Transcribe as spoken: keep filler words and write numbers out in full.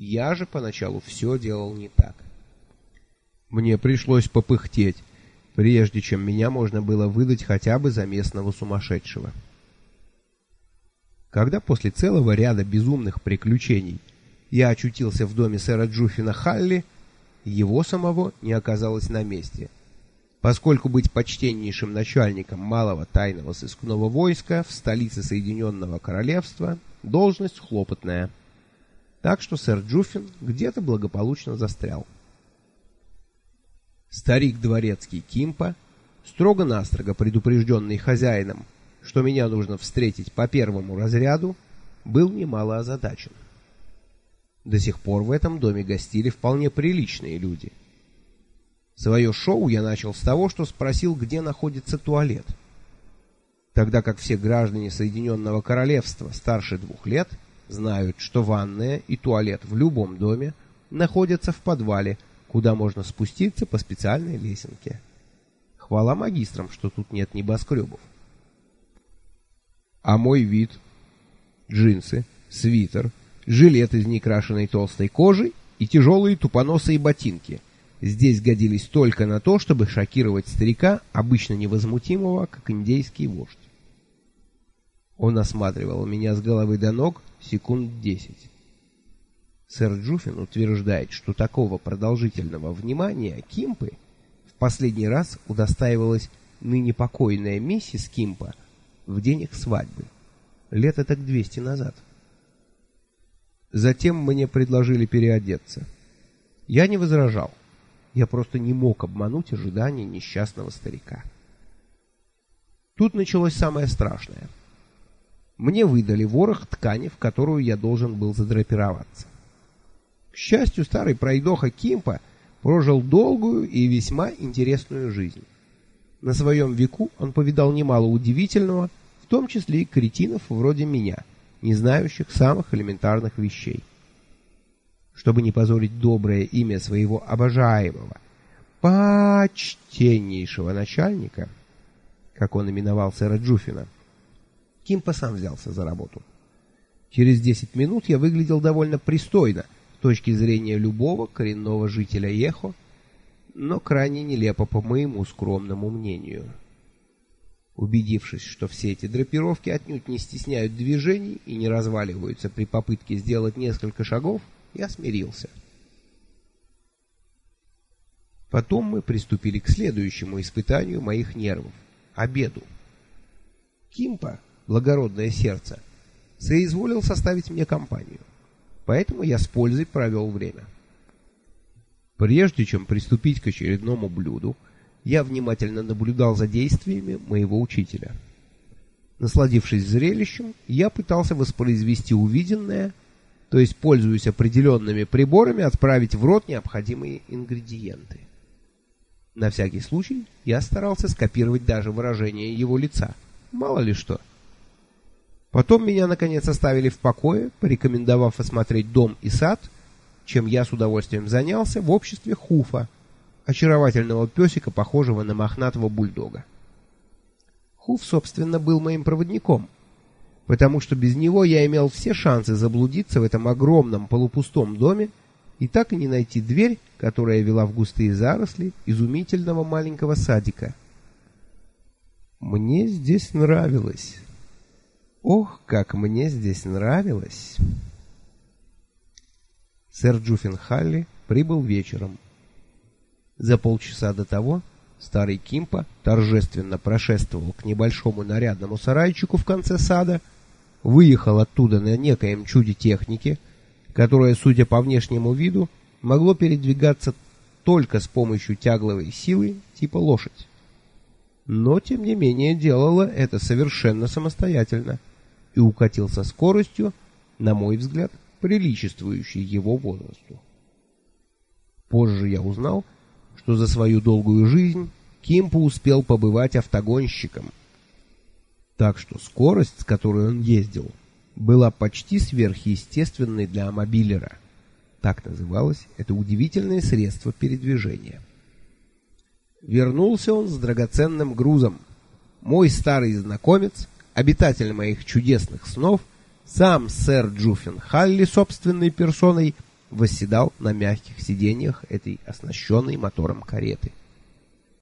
Я же поначалу все делал не так. Мне пришлось попыхтеть, прежде чем меня можно было выдать хотя бы за местного сумасшедшего. Когда после целого ряда безумных приключений я очутился в доме сэра Джуффина Халли, его самого не оказалось на месте, поскольку быть почтеннейшим начальником малого тайного сыскного войска в столице Соединенного Королевства должность хлопотная. Так что сэр Джуффин где-то благополучно застрял. Старик дворецкий Кимпа, строго-настрого предупрежденный хозяином, что меня нужно встретить по первому разряду, был немало озадачен. До сих пор в этом доме гостили вполне приличные люди. Свое шоу я начал с того, что спросил, где находится туалет. Тогда как все граждане Соединенного Королевства старше двух лет знают, что ванная и туалет в любом доме находятся в подвале, куда можно спуститься по специальной лесенке. Хвала магистрам, что тут нет небоскребов. А мой вид: джинсы, свитер, жилет из некрашенной толстой кожи и тяжелые тупоносые ботинки здесь годились только на то, чтобы шокировать старика, обычно невозмутимого, как индейский вождь. Он осматривал меня с головы до ног секунд десять. Сэр Джуффин утверждает, что такого продолжительного внимания Кимпы в последний раз удостаивалась ныне покойная миссис Кимпа в день их свадьбы, лет этак двести назад. Затем мне предложили переодеться. Я не возражал. Я просто не мог обмануть ожидания несчастного старика. Тут началось самое страшное. Мне выдали ворох ткани, в которую я должен был задрапироваться. К счастью, старый пройдоха Кимпа прожил долгую и весьма интересную жизнь. На своем веку он повидал немало удивительного, в том числе и кретинов вроде меня, не знающих самых элементарных вещей. Чтобы не позорить доброе имя своего обожаемого, почтеннейшего начальника, как он именовал сэра Джуффина, Кимпа сам взялся за работу. Через десять минут я выглядел довольно пристойно с точки зрения любого коренного жителя Ехо, но крайне нелепо по моему скромному мнению. Убедившись, что все эти драпировки отнюдь не стесняют движений и не разваливаются при попытке сделать несколько шагов, я смирился. Потом мы приступили к следующему испытанию моих нервов — обеду. Кимпа, благородное сердце, соизволил составить мне компанию, поэтому я с пользой провел время. Прежде чем приступить к очередному блюду, я внимательно наблюдал за действиями моего учителя. Насладившись зрелищем, я пытался воспроизвести увиденное, то есть, пользуясь определенными приборами, отправить в рот необходимые ингредиенты. На всякий случай я старался скопировать даже выражение его лица, мало ли что. Потом меня наконец оставили в покое, порекомендовав осмотреть дом и сад, чем я с удовольствием занялся в обществе Хуфа, очаровательного песика, похожего на мохнатого бульдога. Хуф, собственно, был моим проводником, потому что без него я имел все шансы заблудиться в этом огромном полупустом доме и так и не найти дверь, которая вела в густые заросли изумительного маленького садика. Мне здесь нравилось. Ох, как мне здесь нравилось. Сэр Джуффин Халли прибыл вечером. За полчаса до того старый Кимпа торжественно прошествовал к небольшому нарядному сарайчику в конце сада, выехал оттуда на некоем чуде техники, которое, судя по внешнему виду, могло передвигаться только с помощью тягловой силы типа лошадь. Но, тем не менее, делало это совершенно самостоятельно и укатил со скоростью, на мой взгляд, приличествующей его возрасту. Позже я узнал, что за свою долгую жизнь Кимпа успел побывать автогонщиком, так что скорость, с которой он ездил, была почти сверхъестественной для мобилера. Так называлось это удивительное средство передвижения. Вернулся он с драгоценным грузом. Мой старый знакомец, обитатель моих чудесных снов, сам сэр Джуффин Халли собственной персоной, восседал на мягких сиденьях этой оснащенной мотором кареты.